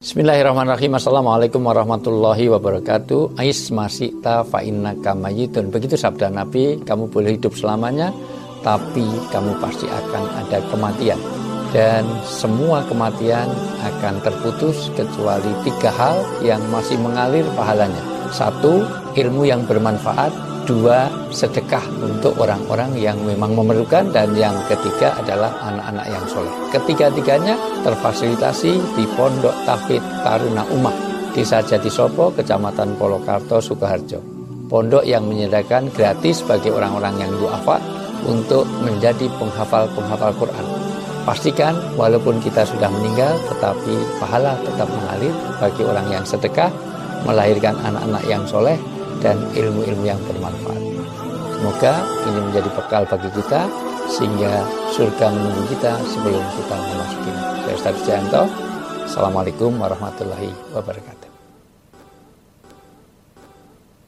Bismillahirrahmanirrahim. Assalamualaikum warahmatullahi wabarakatuh. Ais masita fa innaka mayyitun. Begitu sabda Nabi, kamu boleh hidup selamanya, tapi kamu pasti akan ada kematian. Dan semua kematian akan terputus kecuali 3 hal yang masih mengalir pahalanya. 1, ilmu yang bermanfaat. 2, sedekah untuk orang-orang yang memang memerlukan. Dan yang ketiga adalah anak-anak yang soleh. Ketiga-tiganya terfasilitasi di Pondok Tahfidz Taruna Ummah, Desa Jatisopo, Kecamatan Polokarto, Sukoharjo. Pondok yang menyediakan gratis bagi orang-orang yang duafa untuk menjadi penghafal Quran. Pastikan walaupun kita sudah meninggal, tetapi pahala tetap mengalir bagi orang yang sedekah, melahirkan anak-anak yang soleh, dan ilmu-ilmu yang bermanfaat. Semoga ini menjadi bekal bagi kita, sehingga surga menunggu kita sebelum kita memasuki. Saya Ustaz Jayanto. Assalamualaikum warahmatullahi wabarakatuh.